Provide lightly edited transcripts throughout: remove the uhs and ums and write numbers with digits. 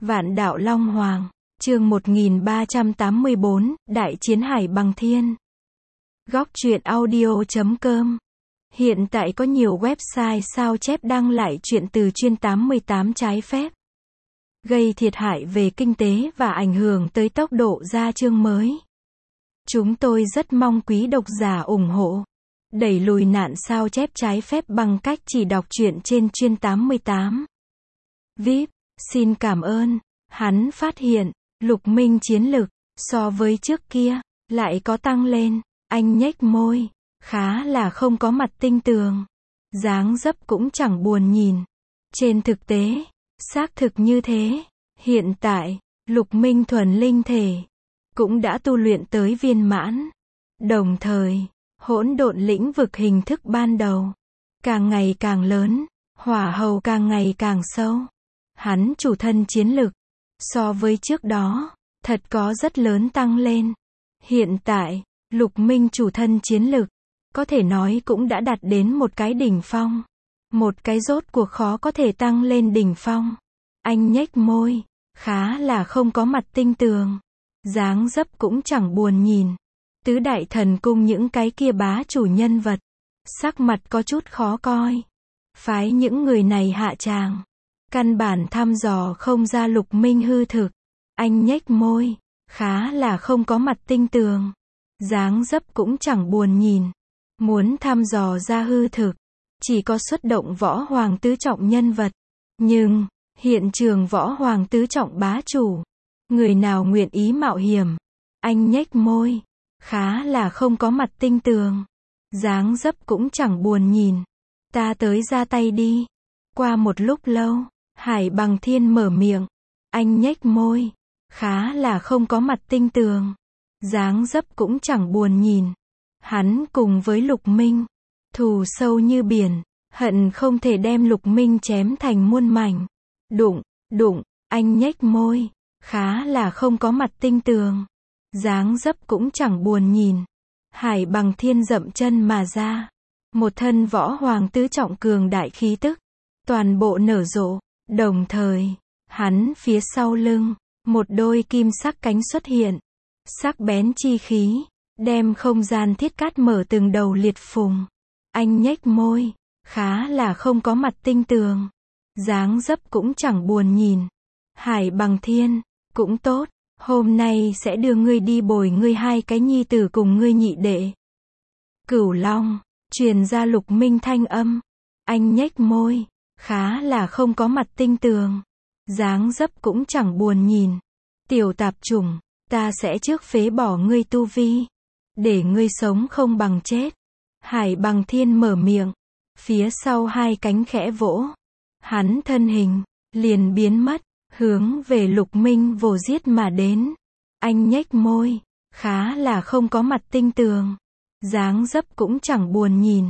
Vạn đạo Long Hoàng, chương 1384, Đại chiến Hải Bằng Thiên. Góc truyện audio.com. Hiện tại có nhiều website sao chép đăng lại truyện từ chuyên 88 trái phép, gây thiệt hại về kinh tế và ảnh hưởng tới tốc độ ra chương mới. Chúng tôi rất mong quý độc giả ủng hộ, đẩy lùi nạn sao chép trái phép bằng cách chỉ đọc truyện trên chuyên 88. VIP, xin cảm ơn. Hắn phát hiện, Lục Minh chiến lực, so với trước kia, lại có tăng lên. Anh nhếch môi, khá là không có mặt tinh tường. Dáng dấp cũng chẳng buồn nhìn. Trên thực tế, xác thực như thế. Hiện tại, Lục Minh thuần linh thể, cũng đã tu luyện tới viên mãn. Đồng thời, hỗn độn lĩnh vực hình thức ban đầu, càng ngày càng lớn, hỏa hầu càng ngày càng sâu. Hắn chủ thân chiến lực, so với trước đó, thật có rất lớn tăng lên. Hiện tại, Lục Minh chủ thân chiến lực, có thể nói cũng đã đạt đến một cái đỉnh phong. Một cái rốt cuộc khó có thể tăng lên đỉnh phong. Anh nhếch môi, khá là không có mặt tinh tường. Dáng dấp cũng chẳng buồn nhìn. Tứ đại thần cung những cái kia bá chủ nhân vật, sắc mặt có chút khó coi. Phái những người này hạ tràng, căn bản thăm dò không ra Lục Minh hư thực. Anh nhếch môi, khá là không có mặt tinh tường. Dáng dấp cũng chẳng buồn nhìn. Muốn thăm dò ra hư thực, chỉ có xuất động võ hoàng tứ trọng nhân vật. Nhưng, hiện trường võ hoàng tứ trọng bá chủ, người nào nguyện ý mạo hiểm? Anh nhếch môi, khá là không có mặt tinh tường. Dáng dấp cũng chẳng buồn nhìn. Ta tới ra tay đi. Qua một lúc lâu, Hải Bằng Thiên mở miệng. Anh nhếch môi, khá là không có mặt tinh tường. Dáng dấp cũng chẳng buồn nhìn. Hắn cùng với Lục Minh, thù sâu như biển, hận không thể đem Lục Minh chém thành muôn mảnh. Đụng, anh nhếch môi, khá là không có mặt tinh tường. Dáng dấp cũng chẳng buồn nhìn. Hải Bằng Thiên dậm chân mà ra. Một thân võ hoàng tứ trọng cường đại khí tức, toàn bộ nở rộ. Đồng thời, hắn phía sau lưng, một đôi kim sắc cánh xuất hiện. Sắc bén chi khí, đem không gian thiết cát mở từng đầu liệt phùng. Anh nhếch môi, khá là không có mặt tinh tường. Dáng dấp cũng chẳng buồn nhìn. Hải Bằng Thiên, cũng tốt, hôm nay sẽ đưa ngươi đi bồi ngươi hai cái nhi tử cùng ngươi nhị đệ. Cửu Long, truyền ra Lục Minh thanh âm. Anh nhếch môi, khá là không có mặt tinh tường. Dáng dấp cũng chẳng buồn nhìn. Tiểu tạp chủng, ta sẽ trước phế bỏ ngươi tu vi, để ngươi sống không bằng chết. Hải Bằng Thiên mở miệng, phía sau hai cánh khẽ vỗ. Hắn thân hình, liền biến mất, hướng về Lục Minh vồ giết mà đến. Anh nhếch môi, khá là không có mặt tinh tường. Dáng dấp cũng chẳng buồn nhìn.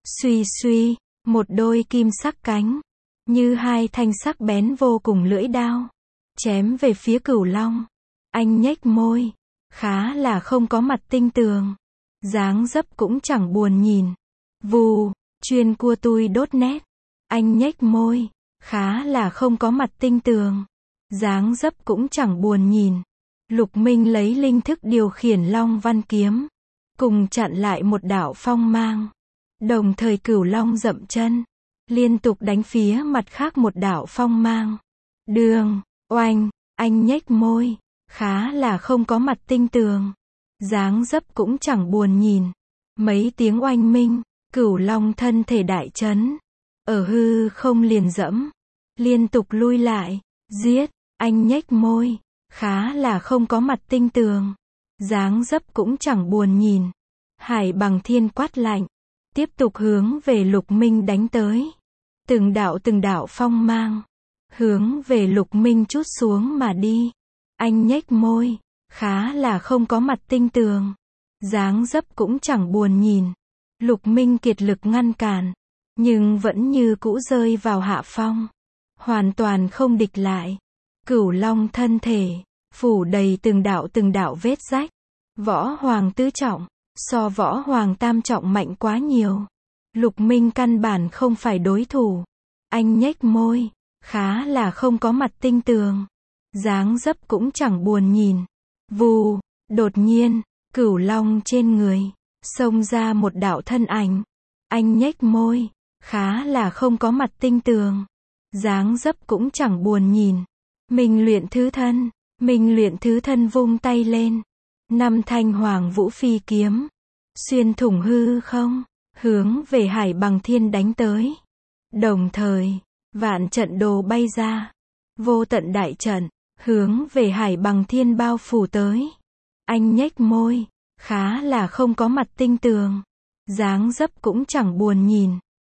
Suy, một đôi kim sắc cánh, như hai thanh sắc bén vô cùng lưỡi đao, chém về phía Cửu Long. Anh nhếch môi, khá là không có mặt tinh tường. Dáng dấp cũng chẳng buồn nhìn. Vù, chuyên cua tui đốt nét. Anh nhếch môi, khá là không có mặt tinh tường. Dáng dấp cũng chẳng buồn nhìn. Lục Minh lấy linh thức điều khiển Long Văn Kiếm, cùng chặn lại một đạo phong mang. Đồng thời Cửu Long dậm chân, liên tục đánh phía mặt khác một đạo phong mang. Đường, oanh, anh nhếch môi, khá là không có mặt tinh tường. Dáng dấp cũng chẳng buồn nhìn. Mấy tiếng oanh minh, Cửu Long thân thể đại chấn, ở hư không liền dẫm, liên tục lui lại, giết. Anh nhếch môi, khá là không có mặt tinh tường. Dáng dấp cũng chẳng buồn nhìn. Hải Bằng Thiên quát lạnh, tiếp tục hướng về Lục Minh đánh tới. Từng đạo phong mang, hướng về Lục Minh trút xuống mà đi. Anh nhếch môi, khá là không có mặt tinh tường. Dáng dấp cũng chẳng buồn nhìn. Lục Minh kiệt lực ngăn cản, nhưng vẫn như cũ rơi vào hạ phong, hoàn toàn không địch lại. Cửu Long thân thể, phủ đầy từng đạo vết rách. Võ hoàng tứ trọng, so võ hoàng tam trọng mạnh quá nhiều. Lục Minh căn bản không phải đối thủ. Anh nhếch môi, khá là không có mặt tinh tường. dáng dấp cũng chẳng buồn nhìn. Vù, đột nhiên, Cửu Long trên người xông ra một đạo thân ảnh. Anh nhếch môi, khá là không có mặt tinh tường, dáng dấp cũng chẳng buồn nhìn. Minh luyện thứ thân vung tay lên, 5 thanh Hoàng Vũ Phi kiếm xuyên thủng hư không, hướng về Hải Bằng Thiên đánh tới. Đồng thời, vạn trận đồ bay ra, vô tận đại trận hướng về Hải Bằng Thiên bao phủ tới. Anh nhếch môi, khá là không có mặt tinh tường, dáng dấp cũng chẳng buồn nhìn.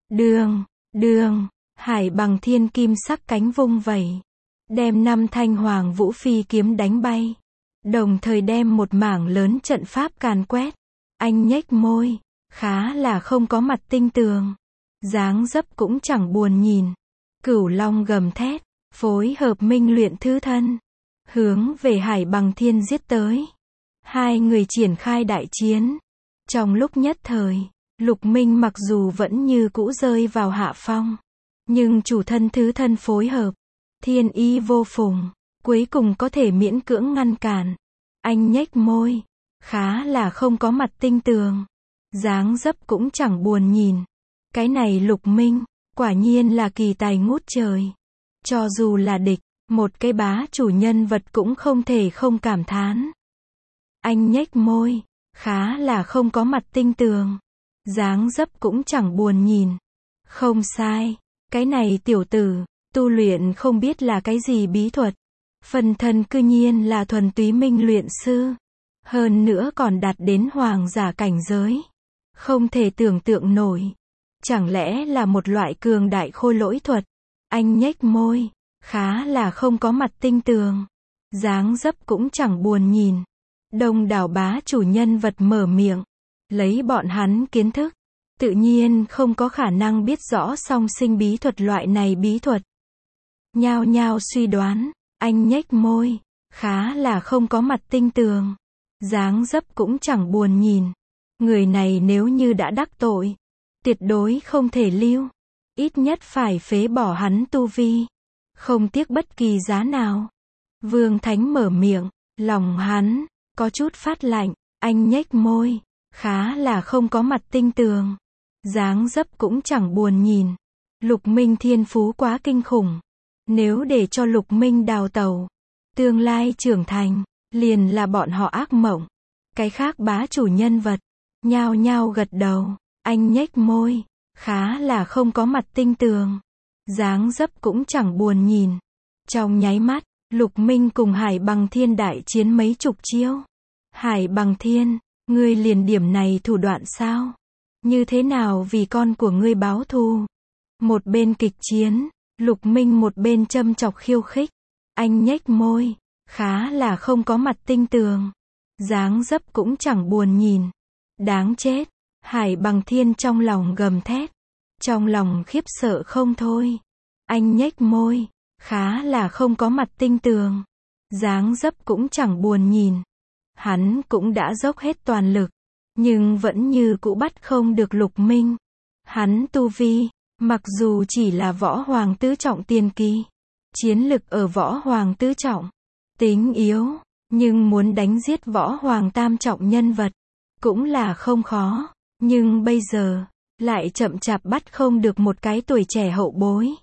Đường, Hải Bằng Thiên kim sắc cánh vung vẩy, đem 5 thanh Hoàng Vũ Phi kiếm đánh bay, đồng thời đem một mảng lớn trận pháp càn quét. Anh nhếch môi, khá là không có mặt tinh tường, dáng dấp cũng chẳng buồn nhìn. Cửu Long gầm thét, phối hợp Minh luyện thứ thân, hướng về Hải Bằng Thiên giết tới. Hai người triển khai đại chiến. Trong lúc nhất thời, Lục Minh mặc dù vẫn như cũ rơi vào hạ phong, nhưng chủ thân thứ thân phối hợp, thiên ý vô phùng, cuối cùng có thể miễn cưỡng ngăn cản. Anh nhếch môi, khá là không có mặt tinh tường, dáng dấp cũng chẳng buồn nhìn. Cái này Lục Minh, quả nhiên là kỳ tài ngút trời. Cho dù là địch, một cái bá chủ nhân vật cũng không thể không cảm thán. Anh nhếch môi, khá là không có mặt tinh tường, dáng dấp cũng chẳng buồn nhìn. Không sai, cái này tiểu tử, tu luyện không biết là cái gì bí thuật. Phần thân cư nhiên là thuần túy minh luyện sư. Hơn nữa còn đạt đến hoàng giả cảnh giới. Không thể tưởng tượng nổi. Chẳng lẽ là một loại cường đại khôi lỗi thuật? Anh nhếch môi, khá là không có mặt tinh tường, dáng dấp cũng chẳng buồn nhìn. Đông đảo bá chủ nhân vật mở miệng, lấy bọn hắn kiến thức, tự nhiên không có khả năng biết rõ song sinh bí thuật loại này bí thuật. Nhao nhao suy đoán, anh nhếch môi, khá là không có mặt tinh tường, dáng dấp cũng chẳng buồn nhìn. Người này nếu như đã đắc tội, tuyệt đối không thể lưu, ít nhất phải phế bỏ hắn tu vi, không tiếc bất kỳ giá nào. Vương Thánh mở miệng, lòng hắn có chút phát lạnh. Anh nhếch môi, khá là không có mặt tinh tường, dáng dấp cũng chẳng buồn nhìn. Lục Minh thiên phú quá kinh khủng, nếu để cho Lục Minh đào tẩu, tương lai trưởng thành liền là bọn họ ác mộng. Cái khác bá chủ nhân vật nhao nhao gật đầu. Anh nhếch môi, khá là không có mặt tinh tường, dáng dấp cũng chẳng buồn nhìn. Trong nháy mắt, Lục Minh cùng Hải Bằng Thiên đại chiến mấy chục chiêu. Hải Bằng Thiên, ngươi liền điểm này thủ đoạn sao? Như thế nào vì con của ngươi báo thù? Một bên kịch chiến, Lục Minh một bên châm chọc khiêu khích. Anh nhếch môi, khá là không có mặt tinh tường, dáng dấp cũng chẳng buồn nhìn. Đáng chết! Hải Bằng Thiên trong lòng gầm thét, trong lòng khiếp sợ không thôi. Anh nhếch môi, khá là không có mặt tinh tường, dáng dấp cũng chẳng buồn nhìn. Hắn cũng đã dốc hết toàn lực, nhưng vẫn như cũ bắt không được Lục Minh. Hắn tu vi, mặc dù chỉ là võ hoàng tứ trọng tiền kỳ, chiến lực ở võ hoàng tứ trọng, tính yếu, nhưng muốn đánh giết võ hoàng tam trọng nhân vật, cũng là không khó. Nhưng bây giờ, lại chậm chạp bắt không được một cái tuổi trẻ hậu bối.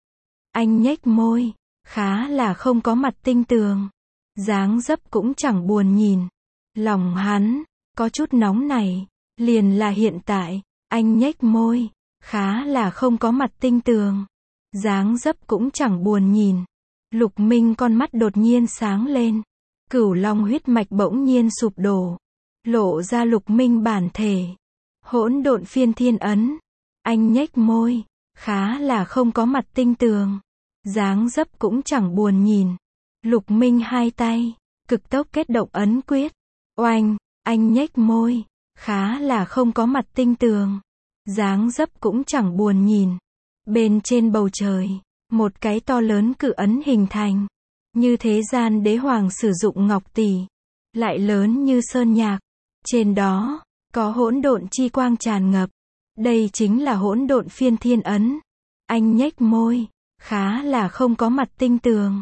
Anh nhếch môi, khá là không có mặt tinh tường, dáng dấp cũng chẳng buồn nhìn. Lòng hắn có chút nóng này, liền là hiện tại. Anh nhếch môi, khá là không có mặt tinh tường, dáng dấp cũng chẳng buồn nhìn. Lục Minh con mắt đột nhiên sáng lên, Cửu Long huyết mạch bỗng nhiên sụp đổ, lộ ra Lục Minh bản thể. Hỗn độn phiên thiên ấn. Anh nhếch môi, khá là không có mặt tinh tường, dáng dấp cũng chẳng buồn nhìn. Lục Minh hai tay cực tốc kết động ấn quyết. Oanh! Anh nhếch môi, khá là không có mặt tinh tường, dáng dấp cũng chẳng buồn nhìn. Bên trên bầu trời, một cái to lớn cự ấn hình thành, như thế gian đế hoàng sử dụng ngọc tỷ, lại lớn như sơn nhạc. Trên đó có hỗn độn chi quang tràn ngập. Đây chính là hỗn độn phiên thiên ấn. Anh nhếch môi, khá là không có mặt tinh tường,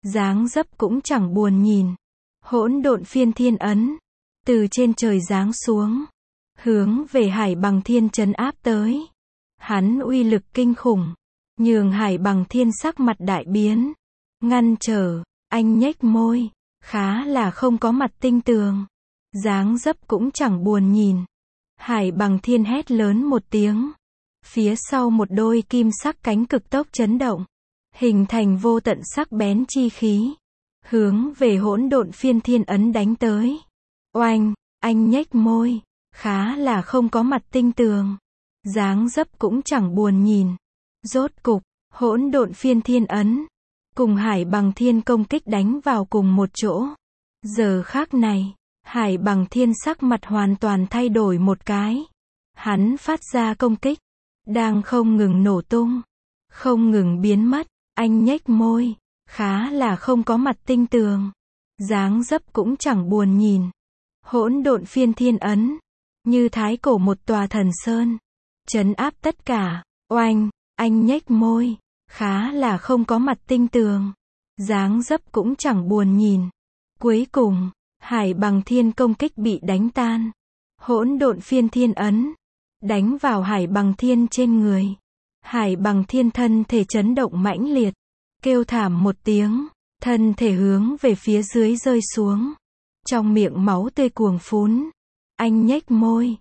dáng dấp cũng chẳng buồn nhìn. Hỗn độn phiên thiên ấn, từ trên trời giáng xuống, hướng về Hải Bằng Thiên trấn áp tới. Hắn uy lực kinh khủng, nhường Hải Bằng Thiên sắc mặt đại biến, ngăn trở, anh nhếch môi, khá là không có mặt tinh tường, dáng dấp cũng chẳng buồn nhìn. Hải Bằng Thiên hét lớn một tiếng, phía sau một đôi kim sắc cánh cực tốc chấn động, hình thành vô tận sắc bén chi khí, hướng về hỗn độn phiên thiên ấn đánh tới. Oanh, anh nhếch môi, khá là không có mặt tinh tường, dáng dấp cũng chẳng buồn nhìn. Rốt cục, hỗn độn phiên thiên ấn cùng Hải Bằng Thiên công kích đánh vào cùng một chỗ. Giờ khắc này, Hải Bằng Thiên sắc mặt hoàn toàn thay đổi một cái. Hắn phát ra công kích, đang không ngừng nổ tung, không ngừng biến mất. Anh nhếch môi, khá là không có mặt tinh tường, dáng dấp cũng chẳng buồn nhìn. Hỗn độn phiên thiên ấn, như thái cổ một tòa thần sơn, trấn áp tất cả. Oanh, anh nhếch môi, khá là không có mặt tinh tường, dáng dấp cũng chẳng buồn nhìn. Cuối cùng, Hải Bằng Thiên công kích bị đánh tan. Hỗn độn phiên thiên ấn đánh vào Hải Bằng Thiên trên người. Hải Bằng Thiên thân thể chấn động mãnh liệt, kêu thảm một tiếng, thân thể hướng về phía dưới rơi xuống. Trong miệng máu tươi cuồng phún. Anh nhếch môi,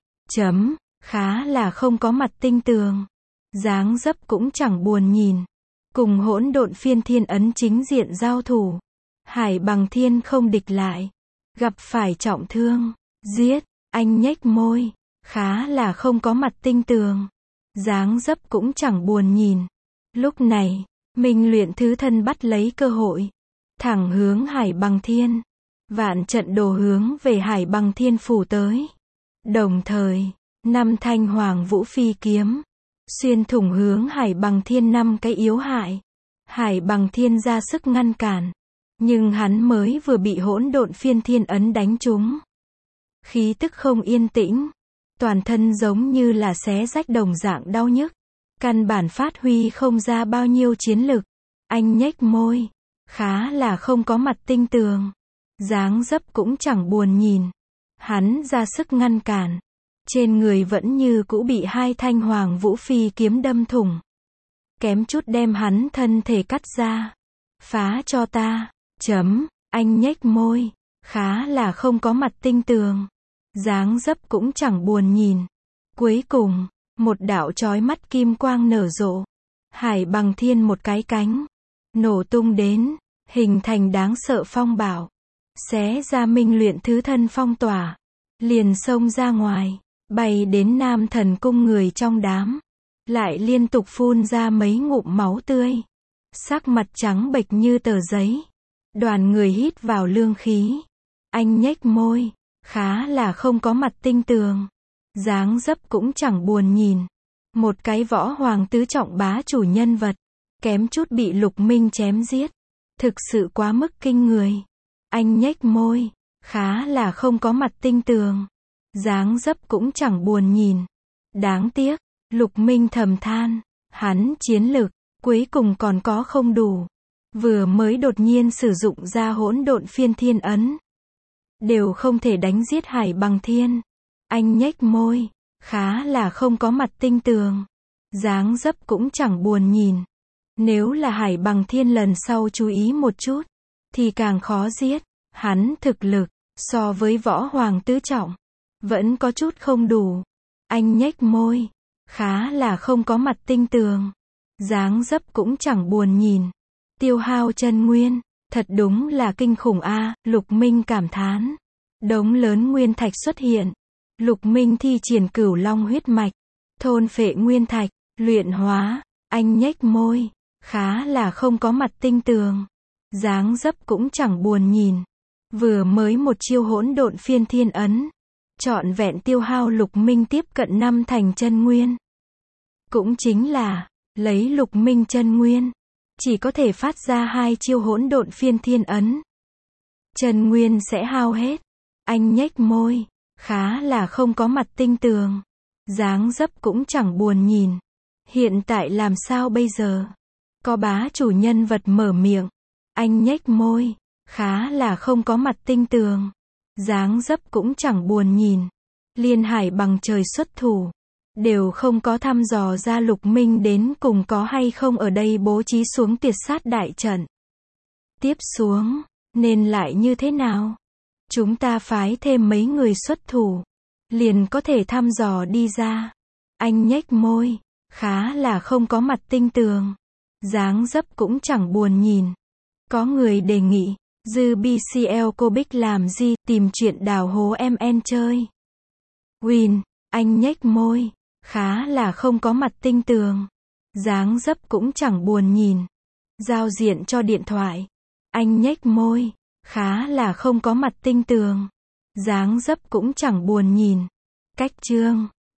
khá là không có mặt tinh tường, dáng dấp cũng chẳng buồn nhìn. Cùng hỗn độn phiên thiên ấn chính diện giao thủ, Hải Bằng Thiên không địch lại, gặp phải trọng thương, giết. Anh nhếch môi, khá là không có mặt tinh tường, dáng dấp cũng chẳng buồn nhìn. Lúc này, Minh Luyện Thứ Thân bắt lấy cơ hội, thẳng hướng Hải Bằng Thiên. Vạn trận đồ hướng về Hải Bằng Thiên phủ tới. Đồng thời, 5 thanh Hoàng Vũ Phi kiếm xuyên thủng hướng Hải Bằng Thiên 5 cái yếu hại. Hải Bằng Thiên ra sức ngăn cản, nhưng hắn mới vừa bị hỗn độn phiên thiên ấn đánh trúng. Khí tức không yên tĩnh, toàn thân giống như là xé rách đồng dạng đau nhức, căn bản phát huy không ra bao nhiêu chiến lực. Anh nhếch môi, khá là không có mặt tinh tường, dáng dấp cũng chẳng buồn nhìn. Hắn ra sức ngăn cản, trên người vẫn như cũ bị 2 thanh Hoàng Vũ Phi kiếm đâm thủng, kém chút đem hắn thân thể cắt ra. Phá cho ta. Anh nhếch môi, khá là không có mặt tinh tường, dáng dấp cũng chẳng buồn nhìn. Cuối cùng, một đạo chói mắt kim quang nở rộ, Hải Bằng Thiên một cái cánh nổ tung đến, hình thành đáng sợ phong bạo, xé ra Minh Luyện Thứ Thân phong tỏa, liền xông ra ngoài, bay đến Nam Thần Cung người trong đám, lại liên tục phun ra mấy ngụm máu tươi, sắc mặt trắng bệch như tờ giấy. Đoàn người hít vào lương khí. Anh nhếch môi, khá là không có mặt tinh tường, dáng dấp cũng chẳng buồn nhìn. Một cái võ hoàng tứ trọng bá chủ nhân vật, kém chút bị Lục Minh chém giết, thực sự quá mức kinh người. Anh nhếch môi, khá là không có mặt tinh tường, dáng dấp cũng chẳng buồn nhìn. Đáng tiếc, Lục Minh thầm than, hắn chiến lực cuối cùng còn có không đủ. Vừa mới đột nhiên sử dụng ra hỗn độn phiên thiên ấn, đều không thể đánh giết Hải Bằng Thiên. Anh nhếch môi, khá là không có mặt tinh tường, dáng dấp cũng chẳng buồn nhìn. Nếu là Hải Bằng Thiên lần sau chú ý một chút, thì càng khó giết. Hắn thực lực, so với võ hoàng tứ trọng, vẫn có chút không đủ. Anh nhếch môi, khá là không có mặt tinh tường, dáng dấp cũng chẳng buồn nhìn. Tiêu hao chân nguyên, thật đúng là kinh khủng a. Lục Minh cảm thán. Đống lớn nguyên thạch xuất hiện. Lục Minh thi triển Cửu Long huyết mạch, thôn phệ nguyên thạch, luyện hóa. Anh nhếch môi, khá là không có mặt tinh tường, dáng dấp cũng chẳng buồn nhìn. Vừa mới một chiêu hỗn độn phiên thiên ấn, trọn vẹn tiêu hao Lục Minh tiếp cận 5 thành chân nguyên. Cũng chính là, lấy Lục Minh chân nguyên, chỉ có thể phát ra 2 chiêu hỗn độn phiên thiên ấn, chân nguyên sẽ hao hết. Anh nhếch môi, khá là không có mặt tinh tường, dáng dấp cũng chẳng buồn nhìn. Hiện tại làm sao bây giờ? Có bá chủ nhân vật mở miệng, Anh nhếch môi, khá là không có mặt tinh tường. Dáng dấp cũng chẳng buồn nhìn. Liên Hải bằng trời xuất thủ. Đều không có thăm dò ra Lục Minh đến cùng có hay không ở đây bố trí xuống tiệt sát đại trận. Tiếp xuống, nên lại như thế nào? Chúng ta phái thêm mấy người xuất thủ. Liền có thể thăm dò đi ra. Anh nhếch môi, khá là không có mặt tinh tường. Dáng dấp cũng chẳng buồn nhìn. Có người đề nghị, dư BCL cô Bích làm gì, tìm chuyện đào hố MN chơi. Win, anh nhếch môi, khá là không có mặt tinh tường. Dáng dấp cũng chẳng buồn nhìn. Giao diện cho điện thoại. Anh nhếch môi, khá là không có mặt tinh tường. Dáng dấp cũng chẳng buồn nhìn. Cách chương